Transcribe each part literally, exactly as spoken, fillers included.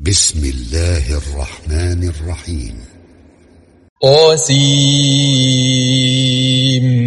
بسم الله الرحمن الرحيم. طاسيم.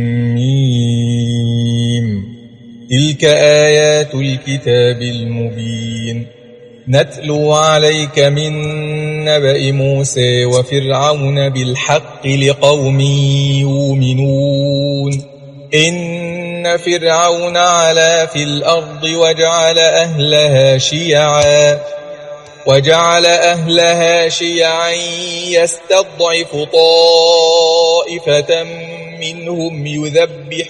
تلك آيات الكتاب المبين نتلو عليك من نبأ موسى وفرعون بالحق لقوم يؤمنون. إن فرعون علا في الأرض وجعل أهلها شيعا وجعل أهلها شيعا يستضعف طائفة منهم يذبح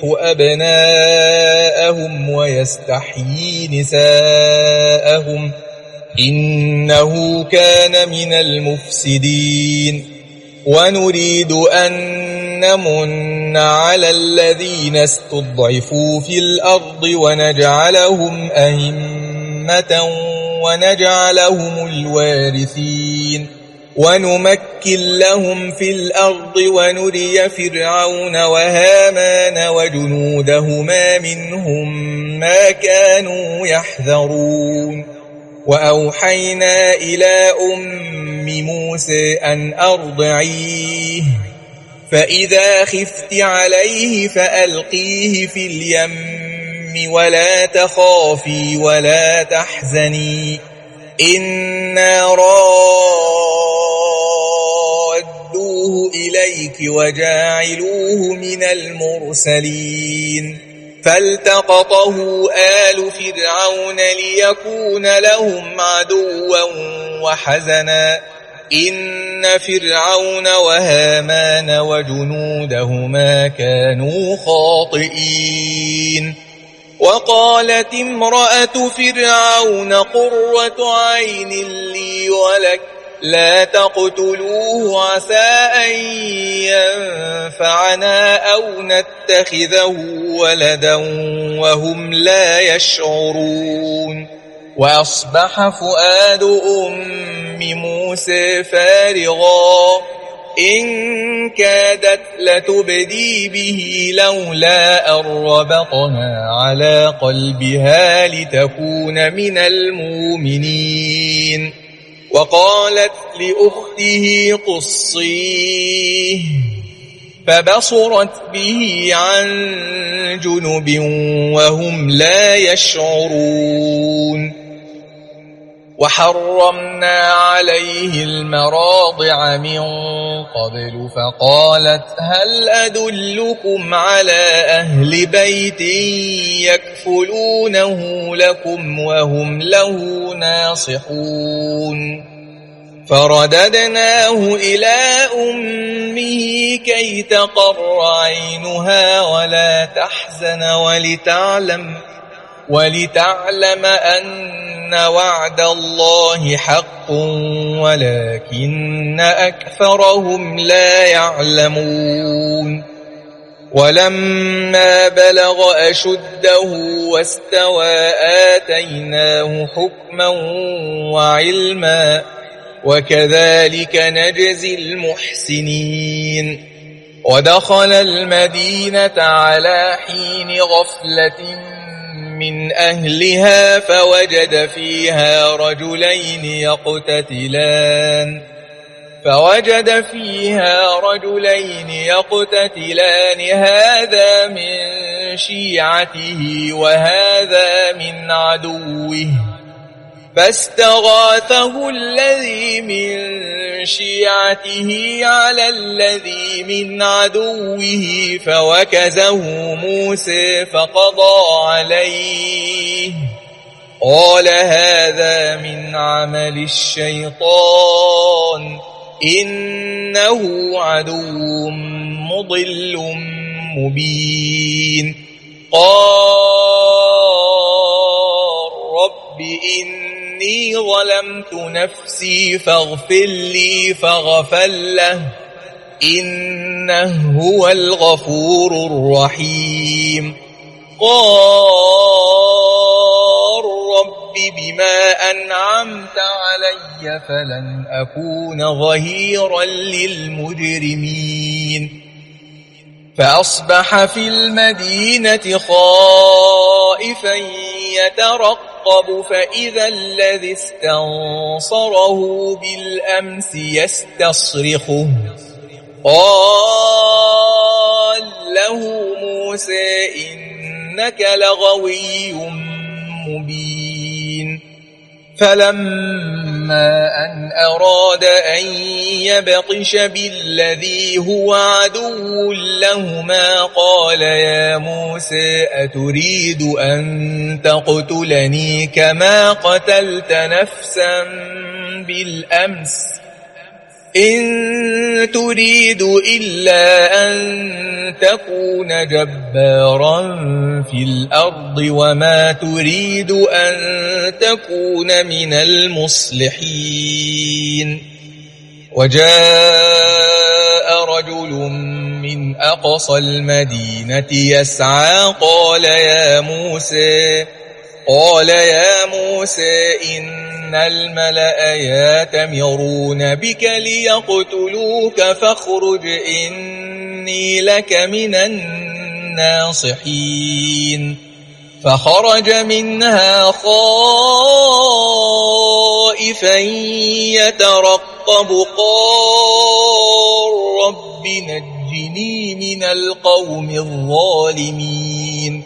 أبناءهم ويستحيي نساءهم إنه كان من المفسدين. ونريد أن نمن على الذين استضعفوا في الأرض ونجعلهم أئمة ونجعلهم الوارثين ونمكن لهم في الأرض ونري فرعون وهامان وجنودهما منهم ما كانوا يحذرون. وأوحينا إلى أم موسى أن أرضعيه فإذا خفت عليه فألقيه في اليم ولا تخافي ولا تحزني إنا رادوه إليك وجاعلوه من المرسلين. فالتقطه آل فرعون ليكون لهم عدوا وحزنا إن فرعون وهامان وجنودهما كانوا خاطئين. وقالت امرأة فرعون قرة عين لي ولك لا تقتلوه عسى أن ينفعنا أو نتخذه ولدا وهم لا يشعرون. وأصبح فؤاد أم موسى فارغا إن كادت لتبدي به لولا أن ربطنا على قلبها لتكون من المؤمنين. وقالت لأخته قصيه فبصرت به عن جنب وهم لا يشعرون. وحرمنا عليه المراضع من قبل فقالت هل أدلكم على أهل بيت يكفلونه لكم وهم له ناصحون. فرددناه إلى أمه كي تقر عينها ولا تحزن ولتعلم ولتعلم أن وعد الله حق ولكن أكثرهم لا يعلمون. ولما بلغ أشده واستوى آتيناه حكما وعلما وكذلك نجزي المحسنين. ودخل المدينة على حين غفلة من أهلها فوجد فيها رجلين يقتتلان فوجد فيها رجلين يقتتلان هذا من شيعته وهذا من عدوه فاستغاثه الذي من شيعته على الذي من عدوه فوكزه موسى فقضى عليه قال هذا من عمل الشيطان إنه عدو مضل مبين. قال رب إني ظلمت نفسي فاغفر لي فغفر له إنه هو الغفور الرحيم. قال رب بما أنعمت علي فلن أكون ظهيرا للمجرمين. فأصبح في المدينة خائفا يترقب يترقب فإذا الذي استنصره بالأمس يستصرخه قال له موسى إنك لغوي مبين فلما أن أراد أن يبطش بالذي هو عدو لهما قال يا موسى أتريد أن تقتلني كما قتلت نفسا بالأمس إن تريد إلا أن تكون جبارا في الأرض وما تريد أن تكون من المصلحين وجاء رجل من أقصى المدينة يسعى قال يا موسى قال يا موسى إن الملأ يأتمرون بك ليقتلوك فاخرج إني لك من الناصحين فخرج منها خائفا يترقب قال رب نجني من القوم الظالمين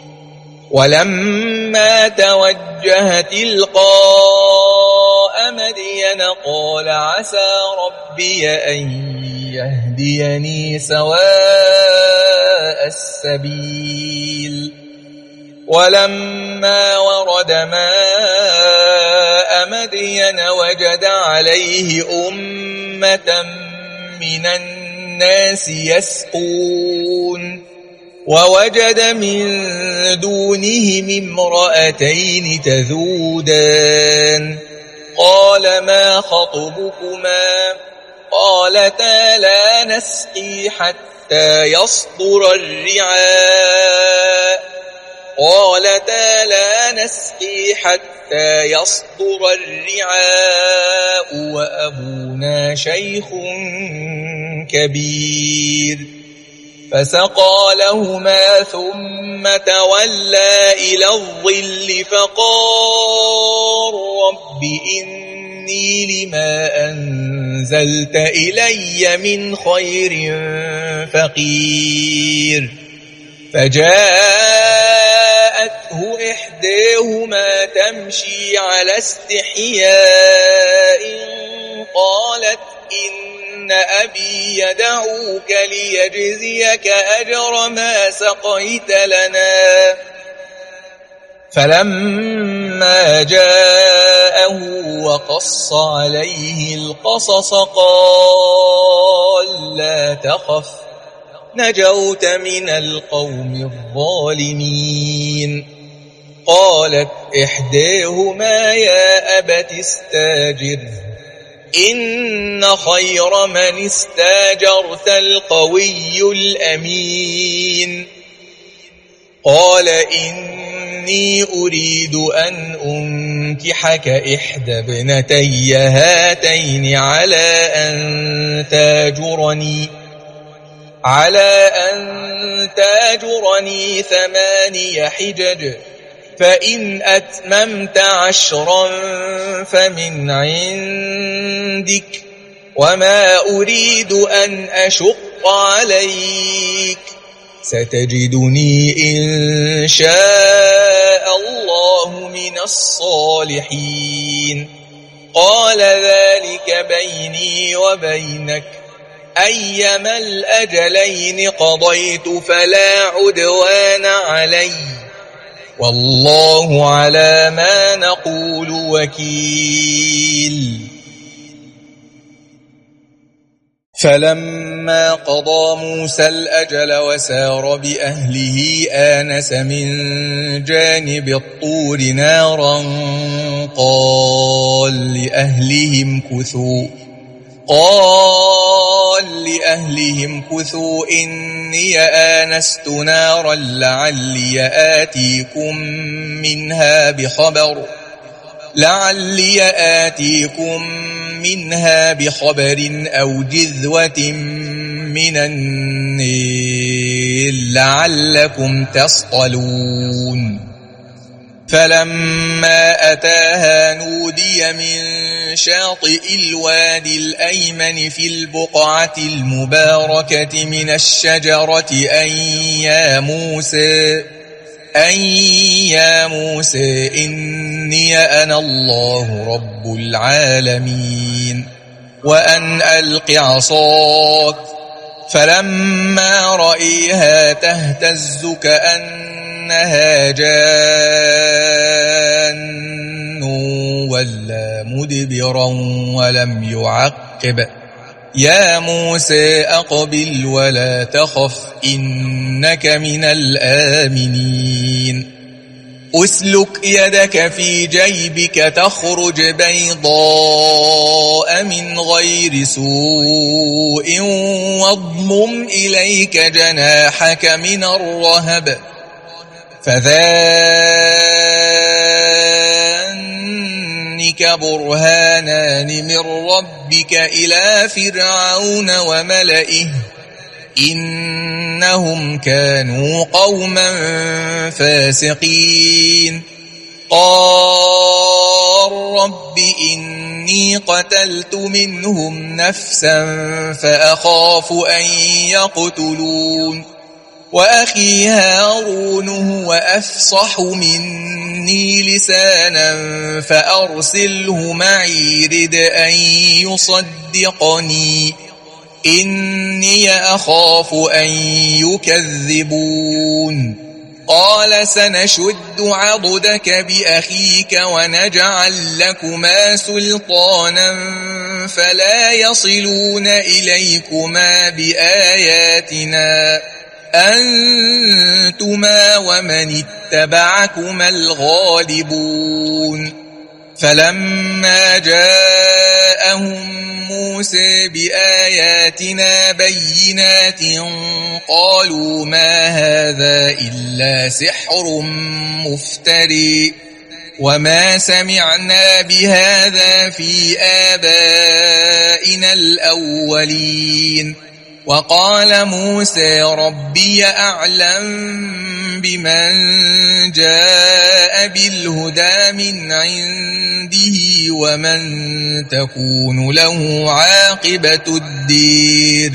ولما توجه تلقاء مدين قال عسى ربي أن يهديني سواء السبيل ولما ورد ماء مدين وجد عليه أمة من الناس يسقون ووجد من دونهم امرأتين تذودان قال ما خطبكما قالتا لا نسقي حتى يصدر الرعاء قالتا لا نسقي حتى يصدر الرعاء وأبونا شيخ كبير فسقى لهما ثم تولى إلى الظل فقال رب إني لما أنزلت إلي من خير فقير فجاءته إحداهما تمشي على استحياء قالت إن أبي يدعوك ليجزيك أجر ما سقيت لنا فلما جاءه وقص عليه القصص قال لا تخف نجوت من القوم الظالمين قالت إحداهما يا أبت استاجره إن خير من استاجرت القوي الأمين قال إني أريد أن أنكحك إحدى ابنتي هاتين على أن تاجرني على أن تاجرني ثماني حجج فإن أتممت عشرا فمن عندك وما أريد أن أشق عليك ستجدني إن شاء الله من الصالحين قال ذلك بيني وبينك أيما الأجلين قضيت فلا عدوان علي والله على ما نقول وكيل فلما قضى موسى الأجل وسار بأهله آنس من جانب الطور نارا قال لأهلهم كثوا قال لأهلهم كثوا إني آنست نارا لعلي آتيكم منها بخبر لعلي آتيكم منها بخبر أو جذوة من النيل. النيل لعلكم تصطلون فلما أتاها نودي من شاطئ الوادي الأيمن في البقعة المباركة من الشجرة أن يا موسى أن يا موسى إني أنا الله رب العالمين وأن ألق عصاك. فلما رأيها تهتز كأنها جان ولا مدبرا ولم يعقب. يا موسى أقبل ولا تخف إنك من الآمنين. أسلك يدك في جيبك تخرج بيضاء من غير سوء واضمم إليك جناحك من الرهب فذلك برهانان من ربك إلى فرعون وملئه إنهم كانوا قوما فاسقين. قال رب إني قتلت منهم نفسا فأخاف أن يقتلون وأخي هارون هو أفصح مني لسانا فأرسله معي رد أن يصدقني إني أخاف أن يكذبون. قال سنشد عضدك بأخيك ونجعل لكما سلطانا فلا يصلون إليكما بآياتنا أنتما ومن اتبعكما الغالبون. فلما جاءهم موسى بآياتنا بينات قالوا ما هذا إلا سحر مفتري وما سمعنا بهذا في آبائنا الأولين. وقال موسى ربي أعلم بمن جاء بالهدى من عنده ومن تكون له عاقبة الدير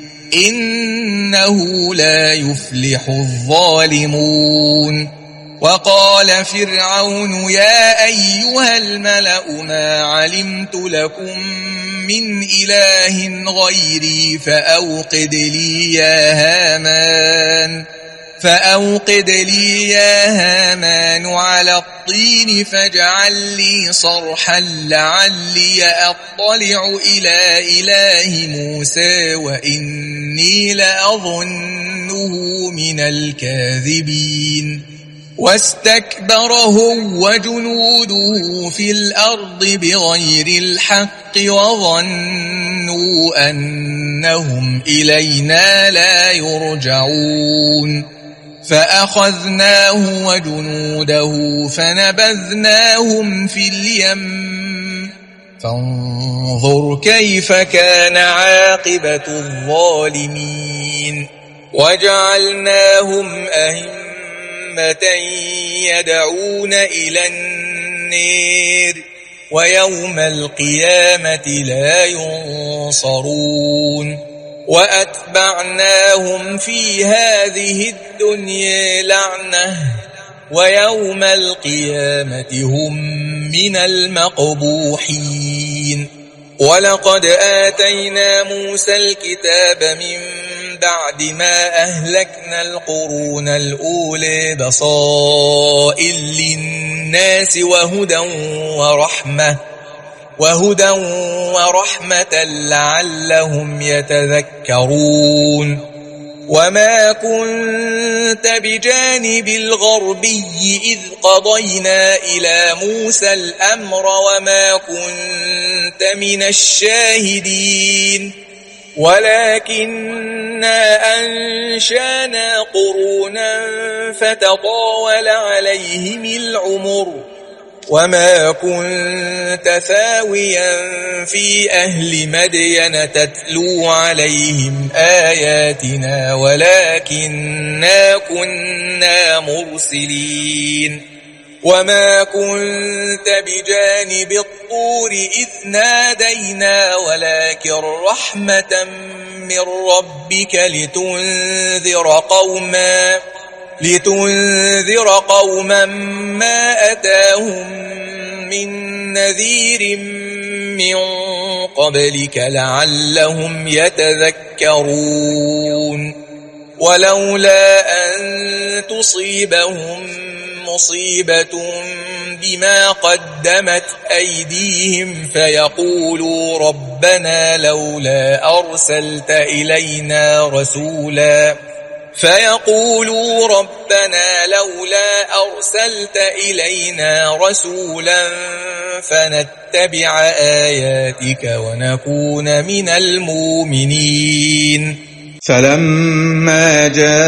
إنه لا يفلح الظالمون. وقال فرعون يا أيها الملأ ما علمت لكم من إله غيري فأوقد لي يا هامان فأوقد لي يا هامان على الطين فاجعل لي صرحا لعلي أطلع إلى إله موسى وإني لأظنه من الكاذبين. واستكبر هو وجنوده في الأرض بغير الحق وظنوا أنهم إلينا لا يرجعون. فأخذناه وجنوده فنبذناهم في اليم فانظر كيف كان عاقبة الظالمين. وجعلناهم أئمة يدعون إلى النير ويوم القيامة لا ينصرون. وأتبعناهم في هذه الدنيا لعنة ويوم القيامة هم من المقبوحين. ولقد آتينا موسى الكتاب من بعد ما أهلكنا القرون الأولى بصائر للناس وهدى ورحمة وهدى ورحمة لعلهم يتذكرون. وما كنت بجانب الغربي إذ قضينا إلى موسى الأمر وما كنت من الشاهدين ولكننا أنشانا قرونا فتطاول عليهم العمر وما كنت ثاويا في أهل مدين تتلو عليهم آياتنا ولكننا كنا مرسلين. وما كنت بجانب الطور إذ نادينا ولكن رحمة من ربك لتنذر قوما لتنذر قوما ما أتاهم من نذير من قبلك لعلهم يتذكرون ولولا أن تصيبهم مصيبة بما قدمت أيديهم فيقولوا ربنا لولا أرسلت إلينا رسولا فيقولوا ربنا لولا أرسلت إلينا رسولا فنتبع آياتك ونكون من المؤمنين فلما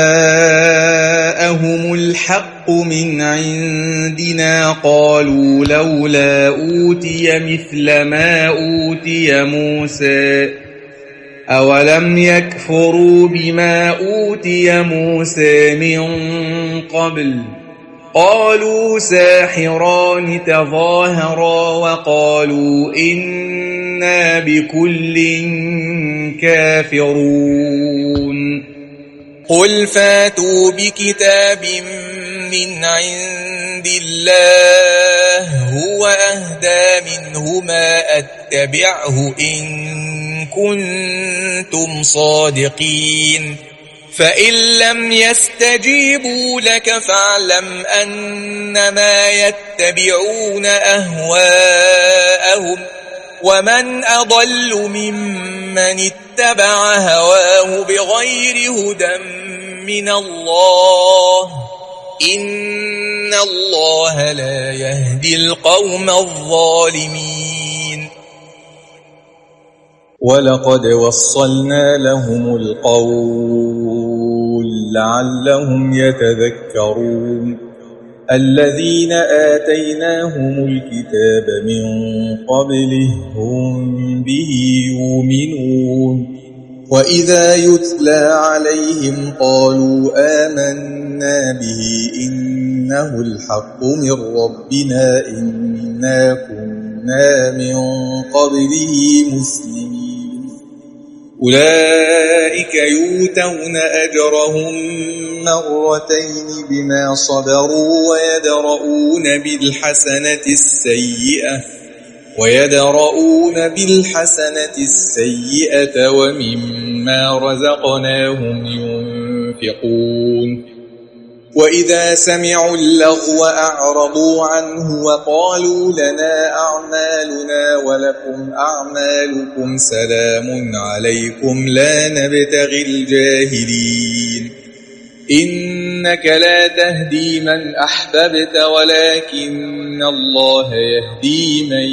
جاءهم الحق من عندنا قالوا لولا أوتي مثل ما أوتي موسى أولم يكفروا بما أوتي موسى من قبل قالوا ساحران تظاهرا وقالوا إنا بكل كافرون قل فاتوا بكتاب من عند الله هو أهدى منهما أتبعه إن كنتم صادقين فإن لم يستجيبوا لك فاعلم أنما يتبعون أهواءهم ومن أضل ممن اتبع هواه بغير هدى من الله إن الله لا يهدي القوم الظالمين ولقد وصلنا لهم القول لعلهم يتذكرون الذين آتيناهم الكتاب من قبله هم به يؤمنون وإذا يتلى عليهم قالوا آمنا به إنه الحق من ربنا إنا كنا من قبله مسلمين أولئك يؤتون أجرهم مرتين بما صبروا ويدرؤون بالحسنة السيئة ويدرؤون بالحسنة السيئة ومما رزقناهم ينفقون وإذا سمعوا اللغو أعرضوا عنه وقالوا لنا أعمالنا ولكم أعمالكم سلام عليكم لا نبتغي الجاهلين إنك لا تهدي من أحببت ولكن الله يهدي من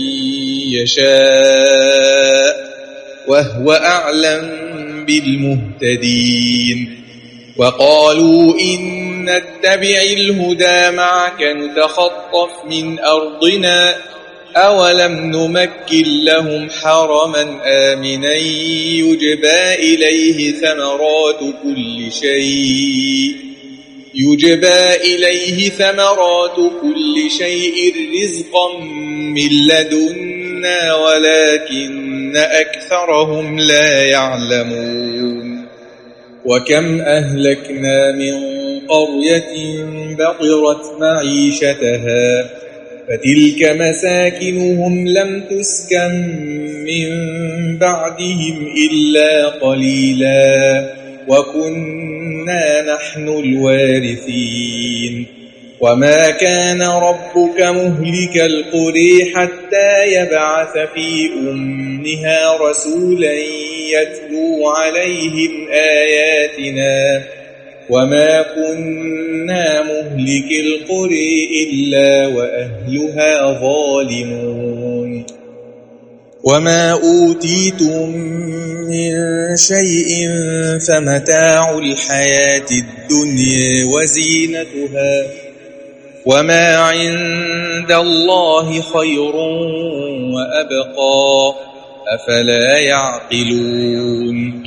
يشاء وهو أعلم بالمهتدين وقالوا إن نتبع الهدى معك نتخطف من أرضنا أولم نمكن لهم حرما آمنا يجبى إليه ثمرات كل شيء يجبى إليه ثمرات كل شيء رزقا من لدنا ولكن أكثرهم لا يعلمون وكم أهلكنا من قرية بطرت معيشتها فتلك مساكنهم لم تسكن من بعدهم إلا قليلا وكنا نحن الوارثين وما كان ربك مهلك القرى حتى يبعث في أمها رسولا يتلو عليهم آياتنا وما كنا مهلك القرى إلا وأهلها ظالمون وما أوتيتم من شيء فمتاع الحياة الدنيا وزينتها وما عند الله خير وأبقى أفلا يعقلون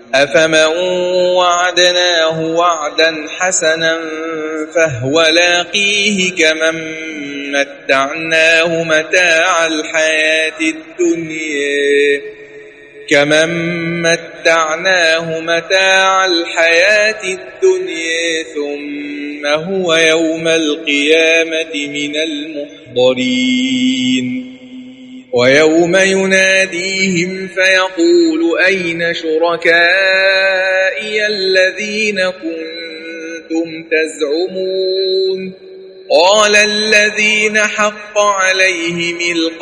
أفمن وعدناه وعدا حسنا فهو لاقيه كمن متعناه متاع الحياة الدنيا كمن متعناه متاع الحياة الدنيا ثم هو يوم القيامة من المحضرين ويوم يناديهم فيقول أين شركائي الذين كنتم تزعمون قال الذين حق عليهم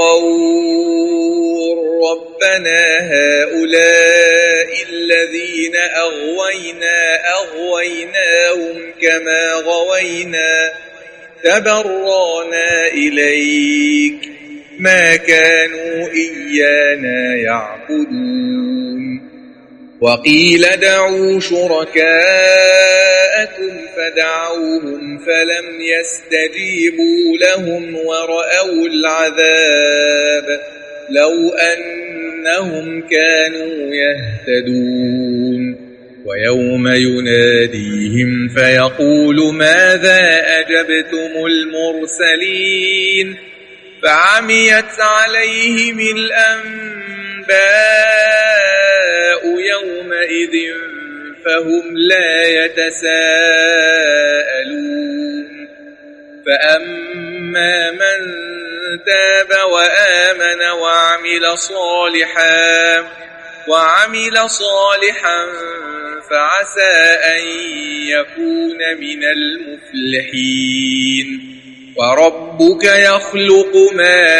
القول ربنا هؤلاء الذين أغوينا أغويناهم كما غوينا تبرانا إليك ما كانوا إيانا يعبدون وقيل دعوا شركاءكم فدعوهم فلم يستجيبوا لهم ورأوا العذاب لو أنهم كانوا يهتدون ويوم يناديهم فيقول ماذا أجبتم المرسلين فعميت عليهم الأنباء يومئذ فهم لا يتساءلون فأما من تاب وآمن وعمل صالحا وعمل صالحا فعسى أن يكون من المفلحين وربك يخلق ما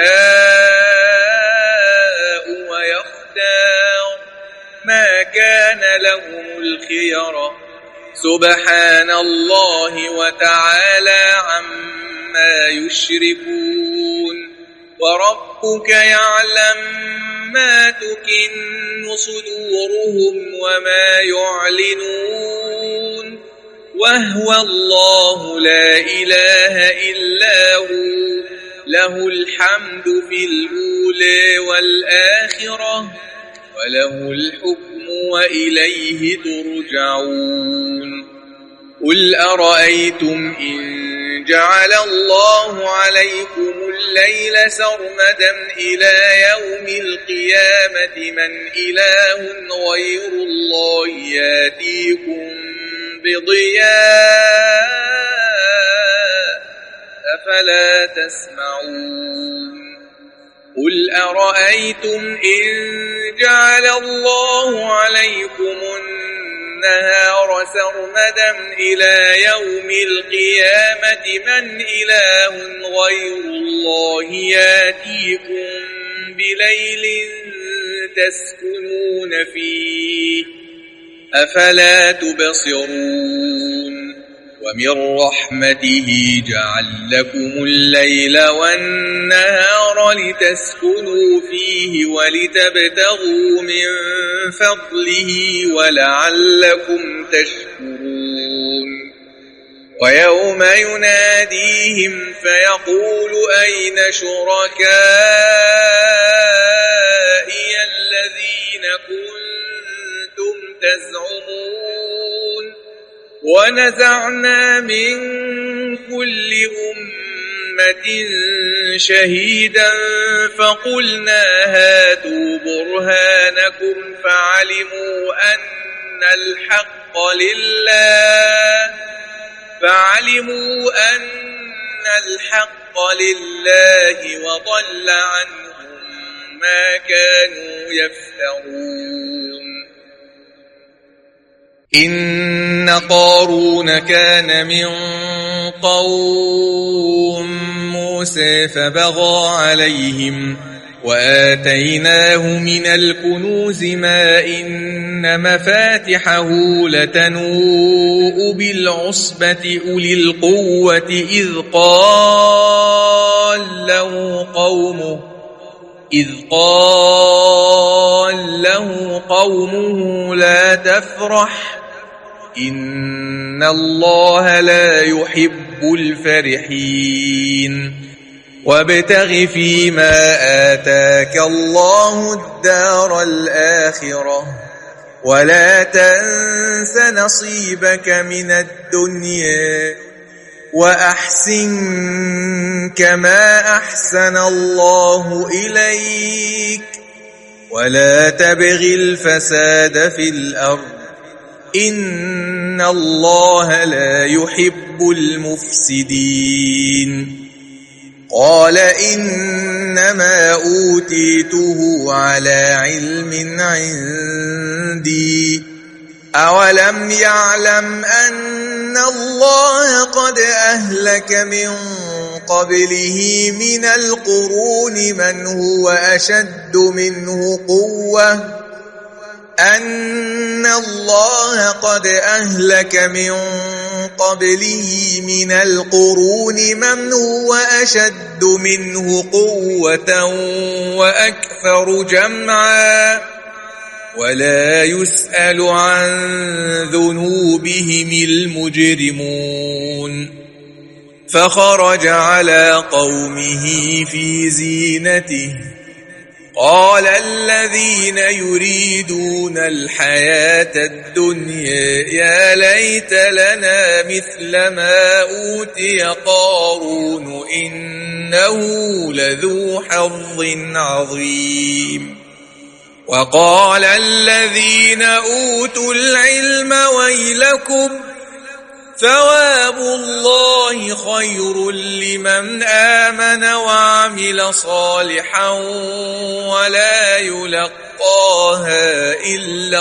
يشاء ويختار ما كان لهم الخيرة سبحان الله وتعالى عما يشركون وربك يعلم ما تكن صدورهم وما يعلنون وهو الله لا إله إلا هو له الحمد في الأولى والآخرة وله الحكم وإليه ترجعون قل أرأيتم إن جعل الله عليكم الليل سرمدا إلى يوم القيامة من إله غير الله ياتيكم بضياء أفلا تسمعون قل أرأيتم إن جعل الله عليكم النهار سرمدا إلى يوم القيامة من إله غير الله ياتيكم بليل تسكنون فيه أفلا تبصرون ومن رحمته جعل لكم الليل والنهار لتسكنوا فيه ولتبتغوا من فضله ولعلكم تشكرون ويوم يناديهم فيقول أين شركائي الذين كنتم تزعمون ونزعنا من كل أمة شهيدا فقلنا هاتوا برهانكم فعلموا أن الحق لله فعلموا أن الحق لله وضل عنهم ما كانوا يفترون إن قارون كان من قوم موسى فبغى عليهم وآتيناه من الكنوز ما إن مفاتحه لتنوء بالعصبة أولي القوة إذ قال له قومه إذ قال له قومه لا تفرح إن الله لا يحب الفرحين وابتغ فيما آتاك الله الدار الآخرة ولا تنس نصيبك من الدنيا وأحسن كما أحسن الله إليك ولا تبغ الفساد في الأرض إن الله لا يحب المفسدين. قال إنما أوتيته على علم عندي أولم يعلم أن الله قد أهلك من قبله من القرون من هو أشد منه قوة أن الله قد أهلك من قبله من القرون من هو أشد منه قوة وأكثر جمعا ولا يسأل عن ذنوبهم المجرمون. فخرج على قومه في زينته قال الذين يريدون الحياة الدنيا يا ليت لنا مثل ما أوتي قارون إنه لذو حظ عظيم. وقال الذين أوتوا العلم ويلكم ثواب الله خير لمن آمن وعمل صالحا ولا يلقاها إلا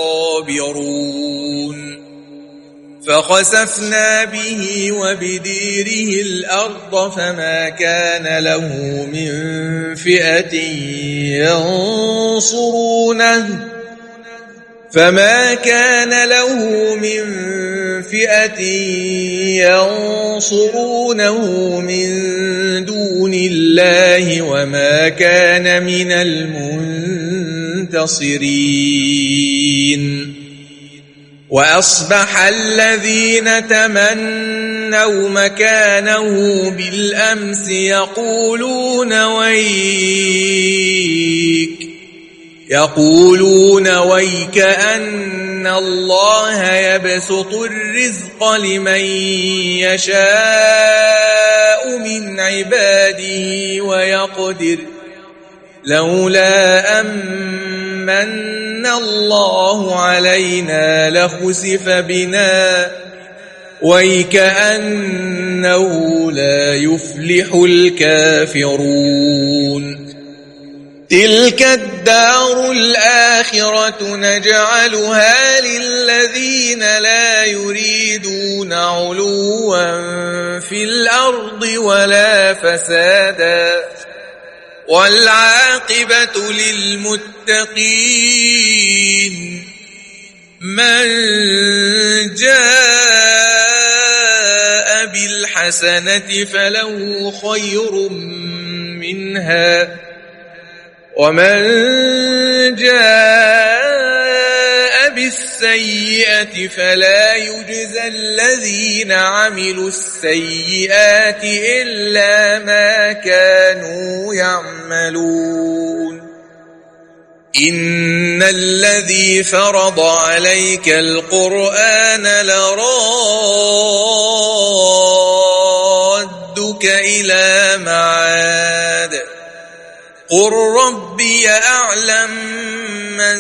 الصابرون. فخسفنا به وبديره الأرض فما كان له من فئة ينصرونه فما كان له من فئة ينصرونه من دون الله وما كان من المنتصرين. وأصبح الذين تمنوا مكانه بالأمس يقولون ويك يقولون ويك أن الله يبسط الرزق لمن يشاء من عباده ويقدر لولا أمن الله علينا لخسف بنا ويكأنه لا يفلح الكافرون. تلك الدار الآخرة نجعلها للذين لا يريدون علوا في الأرض ولا فسادا والعاقبة للمتقين. من جاء بالحسنة فله خير منها ومن جاء بالسيئة فلا يجزى الذين عملوا السيئات إلا ما كانوا يعملون. إن الذي فرض عليك القرآن لرادك إلى معاد قل ربي أعلم من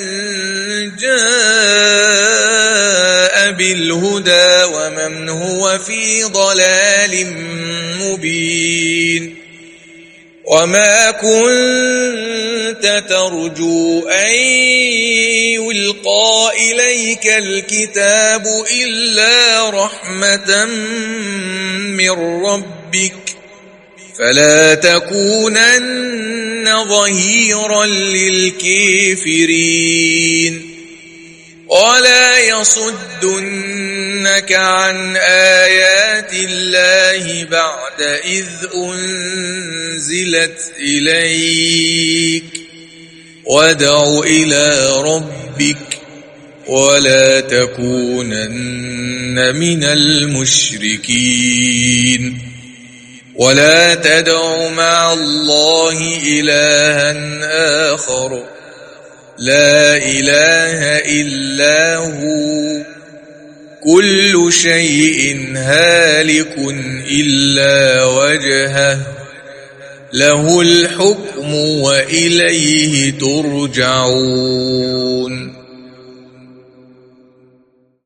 جاء بالهدى ومن هو في ضلال مبين. وما كنت ترجو أن يلقى إليك الكتاب إلا رحمة من ربك فلا تكونن ظهيرا للكافرين ولا يصدنك عن آيات الله بعد إذ أنزلت إليك وادع إلى ربك ولا تكونن من المشركين ولا تدع مع الله إلها آخر لا إله إلا هو كل شيء هالك إلا وجهه له الحكم وإليه ترجعون